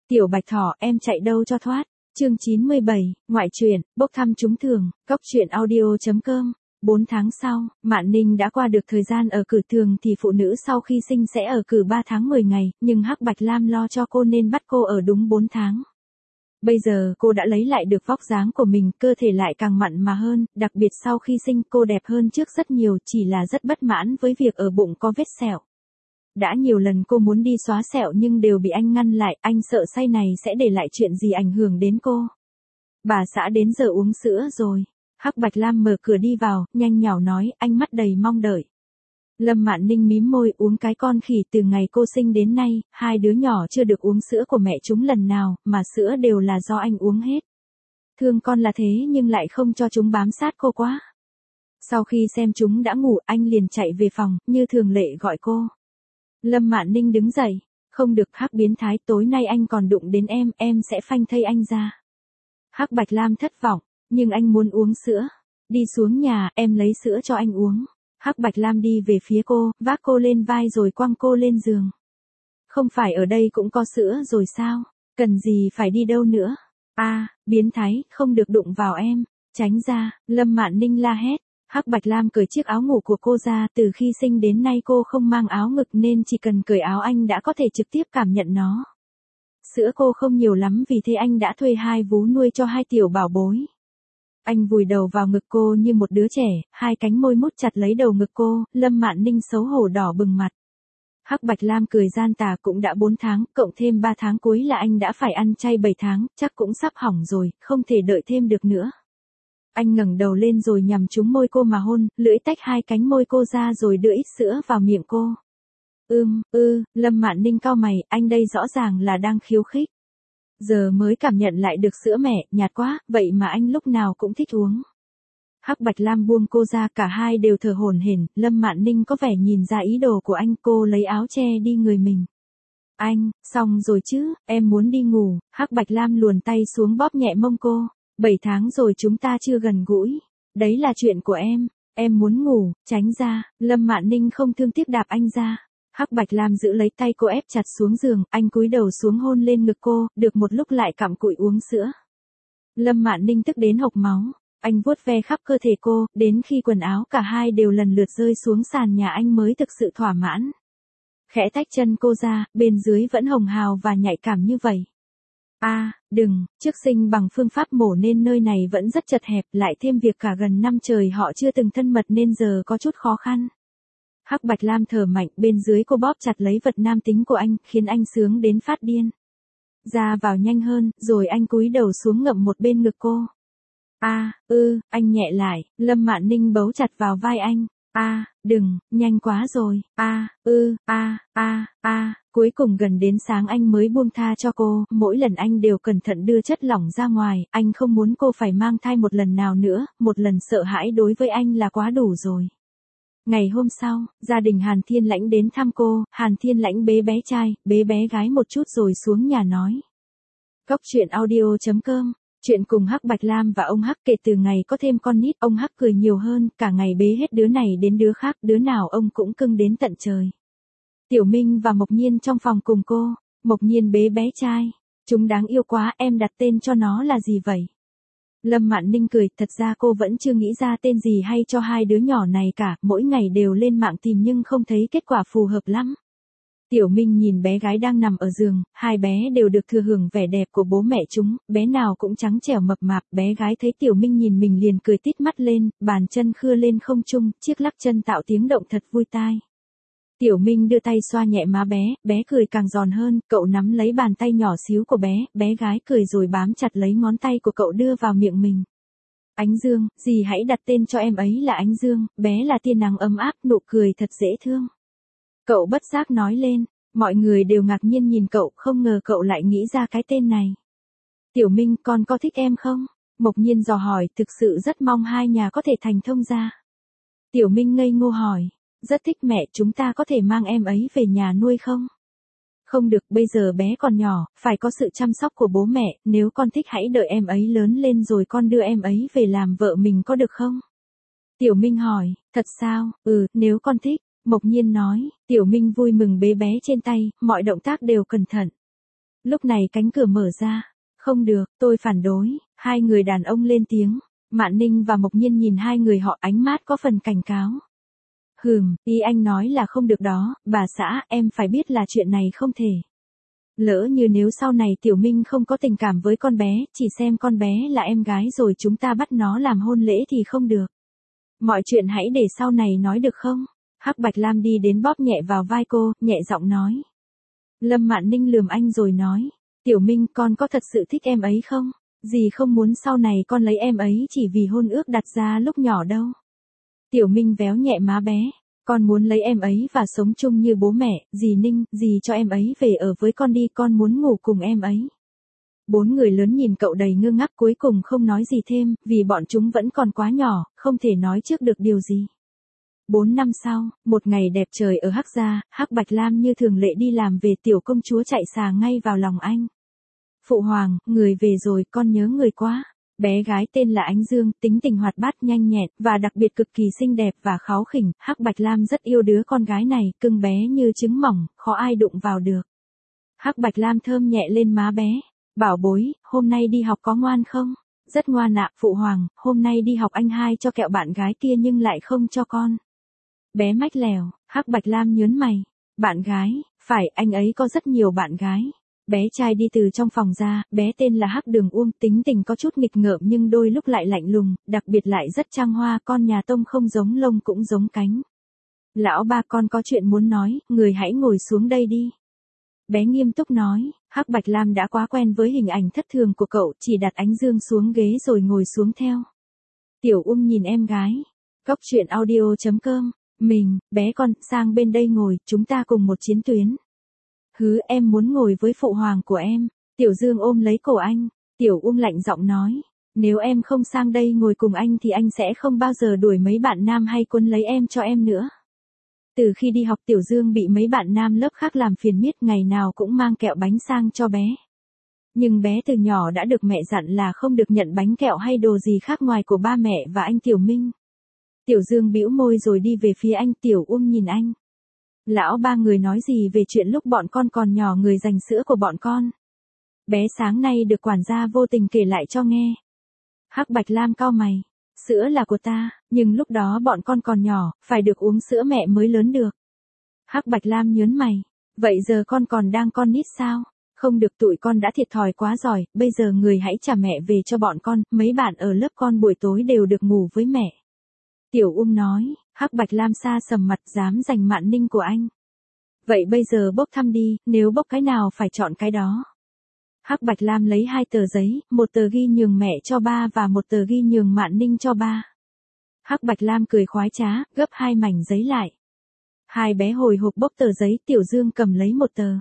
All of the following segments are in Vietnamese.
Tiểu Bạch Thỏ, em chạy đâu cho thoát. Chương 97, ngoại truyện, bốc thăm trúng thưởng, cóc truyện audio.com. 4 tháng sau, Mạn Ninh đã qua được thời gian ở cử, thường thì phụ nữ sau khi sinh sẽ ở cử 3 tháng 10 ngày, nhưng Hắc Bạch Lam lo cho cô nên bắt cô ở đúng 4 tháng. Bây giờ cô đã lấy lại được vóc dáng của mình, cơ thể lại càng mặn mà hơn, đặc biệt sau khi sinh cô đẹp hơn trước rất nhiều, chỉ là rất bất mãn với việc ở bụng có vết sẹo. Đã nhiều lần cô muốn đi xóa sẹo nhưng đều bị anh ngăn lại, anh sợ say này sẽ để lại chuyện gì ảnh hưởng đến cô. Bà xã đến giờ uống sữa rồi. Hắc Bạch Lam mở cửa đi vào, nhanh nhảu nói, ánh mắt đầy mong đợi. Lâm Mạn Ninh mím môi, uống cái con khỉ, từ ngày cô sinh đến nay, hai đứa nhỏ chưa được uống sữa của mẹ chúng lần nào, mà sữa đều là do anh uống hết. Thương con là thế nhưng lại không cho chúng bám sát cô quá. Sau khi xem chúng đã ngủ, anh liền chạy về phòng, như thường lệ gọi cô. Lâm Mạn Ninh đứng dậy, không được Hắc biến thái, tối nay anh còn đụng đến em sẽ phanh thây anh ra. Hắc Bạch Lam thất vọng, nhưng anh muốn uống sữa. Đi xuống nhà, em lấy sữa cho anh uống. Hắc Bạch Lam đi về phía cô, vác cô lên vai rồi quăng cô lên giường. Không phải ở đây cũng có sữa rồi sao? Cần gì phải đi đâu nữa? Biến thái, không được đụng vào em. Tránh ra, Lâm Mạn Ninh la hét. Hắc Bạch Lam cởi chiếc áo ngủ của cô ra, từ khi sinh đến nay cô không mang áo ngực nên chỉ cần cởi áo anh đã có thể trực tiếp cảm nhận nó. Sữa cô không nhiều lắm vì thế anh đã thuê 2 vú nuôi cho 2 tiểu bảo bối. Anh vùi đầu vào ngực cô như một đứa trẻ, 2 cánh môi mút chặt lấy đầu ngực cô, Lâm Mạn Ninh xấu hổ đỏ bừng mặt. Hắc Bạch Lam cười gian tà, cũng đã 4 tháng, cộng thêm 3 tháng cuối là anh đã phải ăn chay 7 tháng, chắc cũng sắp hỏng rồi, không thể đợi thêm được nữa. Anh ngẩng đầu lên rồi nhằm trúng môi cô mà hôn, lưỡi tách 2 cánh môi cô ra rồi đưa ít sữa vào miệng cô. Lâm Mạn Ninh cau mày, anh đây rõ ràng là đang khiêu khích. Giờ mới cảm nhận lại được sữa mẹ, nhạt quá, vậy mà anh lúc nào cũng thích uống. Hắc Bạch Lam buông cô ra, cả hai đều thở hổn hển, Lâm Mạn Ninh có vẻ nhìn ra ý đồ của anh, cô lấy áo che đi người mình. Anh, xong rồi chứ, em muốn đi ngủ. Hắc Bạch Lam luồn tay xuống bóp nhẹ mông cô. 7 tháng rồi chúng ta chưa gần gũi. Đấy là chuyện của em muốn ngủ, tránh ra. Lâm Mạn Ninh không thương tiếc đạp anh ra. Hắc Bạch Lam giữ lấy tay cô ép chặt xuống giường, anh cúi đầu xuống hôn lên ngực cô, được một lúc lại cặm cụi uống sữa. Lâm Mạn Ninh tức đến hộc máu, anh vuốt ve khắp cơ thể cô, đến khi quần áo cả hai đều lần lượt rơi xuống sàn nhà anh mới thực sự thỏa mãn. Khẽ tách chân cô ra, bên dưới vẫn hồng hào và nhạy cảm như vậy. Đừng, trước sinh bằng phương pháp mổ nên nơi này vẫn rất chật hẹp, lại thêm việc cả gần năm trời họ chưa từng thân mật nên giờ có chút khó khăn. Hắc Bạch Lam thở mạnh, bên dưới cô bóp chặt lấy vật nam tính của anh, khiến anh sướng đến phát điên. Ra vào nhanh hơn, rồi anh cúi đầu xuống ngậm một bên ngực cô. Anh nhẹ lại, Lâm Mạn Ninh bấu chặt vào vai anh. Đừng, nhanh quá rồi. Cuối cùng gần đến sáng anh mới buông tha cho cô, mỗi lần anh đều cẩn thận đưa chất lỏng ra ngoài, anh không muốn cô phải mang thai một lần nào nữa, một lần sợ hãi đối với anh là quá đủ rồi. Ngày hôm sau, gia đình Hàn Thiên Lãnh đến thăm cô, Hàn Thiên Lãnh bế bé trai, bế bé gái một chút rồi xuống nhà nói. Cóc truyện audio.com. Chuyện cùng Hắc Bạch Lam và ông Hắc. Kể từ ngày có thêm con nít, ông Hắc cười nhiều hơn, cả ngày bế hết đứa này đến đứa khác, đứa nào ông cũng cưng đến tận trời. Tiểu Minh và Mộc Nhiên trong phòng cùng cô, Mộc Nhiên bế bé trai. Chúng đáng yêu quá, em đặt tên cho nó là gì vậy? Lâm Mạn Ninh cười, thật ra cô vẫn chưa nghĩ ra tên gì hay cho hai đứa nhỏ này cả, mỗi ngày đều lên mạng tìm nhưng không thấy kết quả phù hợp lắm. Tiểu Minh nhìn bé gái đang nằm ở giường, hai bé đều được thừa hưởng vẻ đẹp của bố mẹ chúng, bé nào cũng trắng trẻo mập mạp, bé gái thấy Tiểu Minh nhìn mình liền cười tít mắt lên, bàn chân khưa lên không trung, chiếc lắc chân tạo tiếng động thật vui tai. Tiểu Minh đưa tay xoa nhẹ má bé, bé cười càng giòn hơn, cậu nắm lấy bàn tay nhỏ xíu của bé, bé gái cười rồi bám chặt lấy ngón tay của cậu đưa vào miệng mình. Ánh Dương, dì hãy đặt tên cho em ấy là Ánh Dương, bé là tia nắng ấm áp, nụ cười thật dễ thương. Cậu bất giác nói lên, mọi người đều ngạc nhiên nhìn cậu, không ngờ cậu lại nghĩ ra cái tên này. Tiểu Minh, con có thích em không? Mộc Nhiên dò hỏi, thực sự rất mong hai nhà có thể thành thông gia. Tiểu Minh ngây ngô hỏi, rất thích mẹ, chúng ta có thể mang em ấy về nhà nuôi không? Không được, bây giờ bé còn nhỏ, phải có sự chăm sóc của bố mẹ, nếu con thích hãy đợi em ấy lớn lên rồi con đưa em ấy về làm vợ mình có được không? Tiểu Minh hỏi, thật sao? Nếu con thích. Mộc Nhiên nói, Tiểu Minh vui mừng bế bé trên tay, mọi động tác đều cẩn thận. Lúc này cánh cửa mở ra. Không được, tôi phản đối. Hai người đàn ông lên tiếng. Mạn Ninh và Mộc Nhiên nhìn hai người họ, ánh mắt có phần cảnh cáo. Ý anh nói là không được đó, bà xã, em phải biết là chuyện này không thể. Lỡ như nếu sau này Tiểu Minh không có tình cảm với con bé, chỉ xem con bé là em gái rồi chúng ta bắt nó làm hôn lễ thì không được. Mọi chuyện hãy để sau này nói được không? Hắc Bạch Lam đi đến bóp nhẹ vào vai cô, nhẹ giọng nói. Lâm Mạn Ninh lườm anh rồi nói. Tiểu Minh, con có thật sự thích em ấy không? Dì không muốn sau này con lấy em ấy chỉ vì hôn ước đặt ra lúc nhỏ đâu. Tiểu Minh véo nhẹ má bé. Con muốn lấy em ấy và sống chung như bố mẹ, dì Ninh, dì cho em ấy về ở với con đi, con muốn ngủ cùng em ấy. Bốn người lớn nhìn cậu đầy ngơ ngác cuối cùng không nói gì thêm, vì bọn chúng vẫn còn quá nhỏ, không thể nói trước được điều gì. 4 năm sau, một ngày đẹp trời ở Hắc Gia, Hắc Bạch Lam như thường lệ đi làm về, tiểu công chúa chạy xà ngay vào lòng anh. Phụ hoàng, người về rồi, con nhớ người quá. Bé gái tên là Ánh Dương, tính tình hoạt bát nhanh nhẹn, và đặc biệt cực kỳ xinh đẹp và kháu khỉnh, Hắc Bạch Lam rất yêu đứa con gái này, cưng bé như trứng mỏng, khó ai đụng vào được. Hắc Bạch Lam thơm nhẹ lên má bé. Bảo bối, hôm nay đi học có ngoan không? Rất ngoan ạ, phụ hoàng, hôm nay đi học anh hai cho kẹo bạn gái kia nhưng lại không cho con. Bé mách lèo, Hắc Bạch Lam nhớn mày. Bạn gái, phải, anh ấy có rất nhiều bạn gái. Bé trai đi từ trong phòng ra, bé tên là Hắc Đường Uông, tính tình có chút nghịch ngợm nhưng đôi lúc lại lạnh lùng, đặc biệt lại rất trang hoa, con nhà tông không giống lông cũng giống cánh. Lão ba, con có chuyện muốn nói, người hãy ngồi xuống đây đi. Bé nghiêm túc nói, Hắc Bạch Lam đã quá quen với hình ảnh thất thường của cậu, chỉ đặt Ánh Dương xuống ghế rồi ngồi xuống theo. Tiểu Uông nhìn em gái. Cốc truyện audio.com. Mình, bé con, sang bên đây ngồi, chúng ta cùng một chiến tuyến. Em muốn ngồi với phụ hoàng của em. Tiểu Dương ôm lấy cổ anh. Tiểu Uông lạnh giọng nói. Nếu em không sang đây ngồi cùng anh thì anh sẽ không bao giờ đuổi mấy bạn nam hay quấn lấy em cho em nữa. Từ khi đi học Tiểu Dương bị mấy bạn nam lớp khác làm phiền miết, ngày nào cũng mang kẹo bánh sang cho bé. Nhưng bé từ nhỏ đã được mẹ dặn là không được nhận bánh kẹo hay đồ gì khác ngoài của ba mẹ và anh Tiểu Minh. Tiểu Dương bĩu môi rồi đi về phía anh. Tiểu Uông nhìn anh. Lão ba, người nói gì về chuyện lúc bọn con còn nhỏ người giành sữa của bọn con? Bé sáng nay được quản gia vô tình kể lại cho nghe. Hắc Bạch Lam cau mày. Sữa là của ta, nhưng lúc đó bọn con còn nhỏ, phải được uống sữa mẹ mới lớn được. Hắc Bạch Lam nhớn mày. Vậy giờ con còn đang con nít sao? Không được, tụi con đã thiệt thòi quá rồi, bây giờ người hãy trả mẹ về cho bọn con, mấy bạn ở lớp con buổi tối đều được ngủ với mẹ. Tiểu Uông nói. Hắc Bạch Lam sa sầm mặt, dám giành Mạn Ninh của anh. Vậy bây giờ bốc thăm đi, nếu bốc cái nào phải chọn cái đó. Hắc Bạch Lam lấy 2 tờ giấy, một tờ ghi nhường mẹ cho ba và một tờ ghi nhường Mạn Ninh cho ba. Hắc Bạch Lam cười khoái trá, gấp 2 mảnh giấy lại. Hai bé hồi hộp bốc tờ giấy, Tiểu Dương cầm lấy một tờ.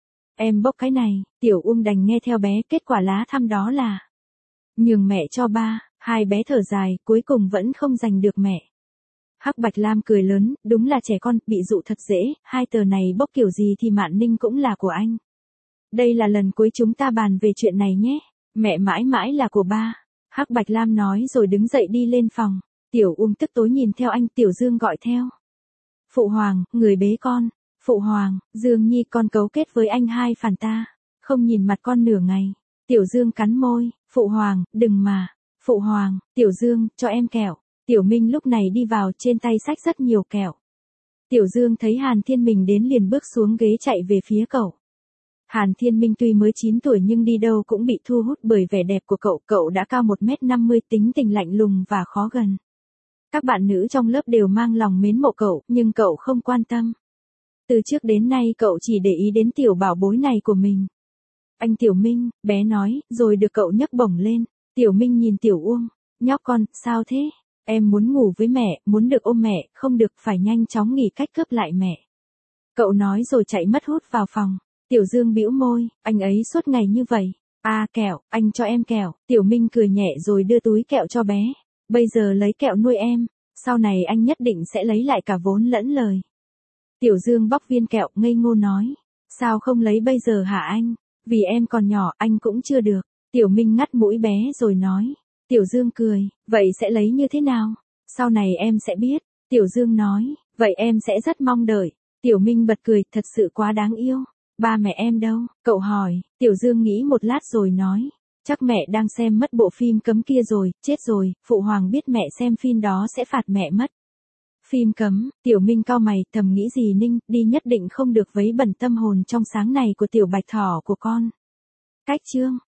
Em bốc cái này, Tiểu Uông đành nghe theo bé, kết quả lá thăm đó là nhường mẹ cho ba. Hai bé thở dài, cuối cùng vẫn không giành được mẹ. Hắc Bạch Lam cười lớn, đúng là trẻ con, bị dụ thật dễ, 2 tờ này bốc kiểu gì thì Mạn Ninh cũng là của anh. Đây là lần cuối chúng ta bàn về chuyện này nhé, mẹ mãi mãi là của ba. Hắc Bạch Lam nói rồi đứng dậy đi lên phòng. Tiểu Uông tức tối nhìn theo anh. Tiểu Dương gọi theo. Phụ hoàng, người bế con. Phụ hoàng, Dương Nhi, con cấu kết với anh hai phản ta. Không nhìn mặt con nửa ngày. Tiểu Dương cắn môi. Phụ hoàng, đừng mà. Phụ hoàng, Tiểu Dương, cho em kẹo. Tiểu Minh lúc này đi vào, trên tay xách rất nhiều kẹo. Tiểu Dương thấy Hàn Thiên Minh đến liền bước xuống ghế chạy về phía cậu. Hàn Thiên Minh tuy mới 9 tuổi nhưng đi đâu cũng bị thu hút bởi vẻ đẹp của cậu đã cao 1m50, tính tình lạnh lùng và khó gần. Các bạn nữ trong lớp đều mang lòng mến mộ cậu, nhưng cậu không quan tâm. Từ trước đến nay cậu chỉ để ý đến tiểu bảo bối này của mình. Anh Tiểu Minh, bé nói, rồi được cậu nhấc bổng lên. Tiểu Minh nhìn Tiểu Uông, nhóc con, sao thế? Em muốn ngủ với mẹ, muốn được ôm mẹ, không được, phải nhanh chóng nghĩ cách cướp lại mẹ. Cậu nói rồi chạy mất hút vào phòng. Tiểu Dương bĩu môi, anh ấy suốt ngày như vậy. À kẹo, anh cho em kẹo. Tiểu Minh cười nhẹ rồi đưa túi kẹo cho bé. Bây giờ lấy kẹo nuôi em, sau này anh nhất định sẽ lấy lại cả vốn lẫn lời. Tiểu Dương bóc viên kẹo, ngây ngô nói. Sao không lấy bây giờ hả anh? Vì em còn nhỏ, anh cũng chưa được. Tiểu Minh ngắt mũi bé rồi nói. Tiểu Dương cười, vậy sẽ lấy như thế nào? Sau này em sẽ biết. Tiểu Dương nói, vậy em sẽ rất mong đợi. Tiểu Minh bật cười, thật sự quá đáng yêu. Ba mẹ em đâu? Cậu hỏi. Tiểu Dương nghĩ một lát rồi nói. Chắc mẹ đang xem mất bộ phim cấm kia rồi, chết rồi, phụ hoàng biết mẹ xem phim đó sẽ phạt mẹ mất. Phim cấm, Tiểu Minh cau mày, thầm nghĩ gì Ninh, đi nhất định không được vấy bẩn tâm hồn trong sáng này của tiểu bạch thỏ của con. Cách chương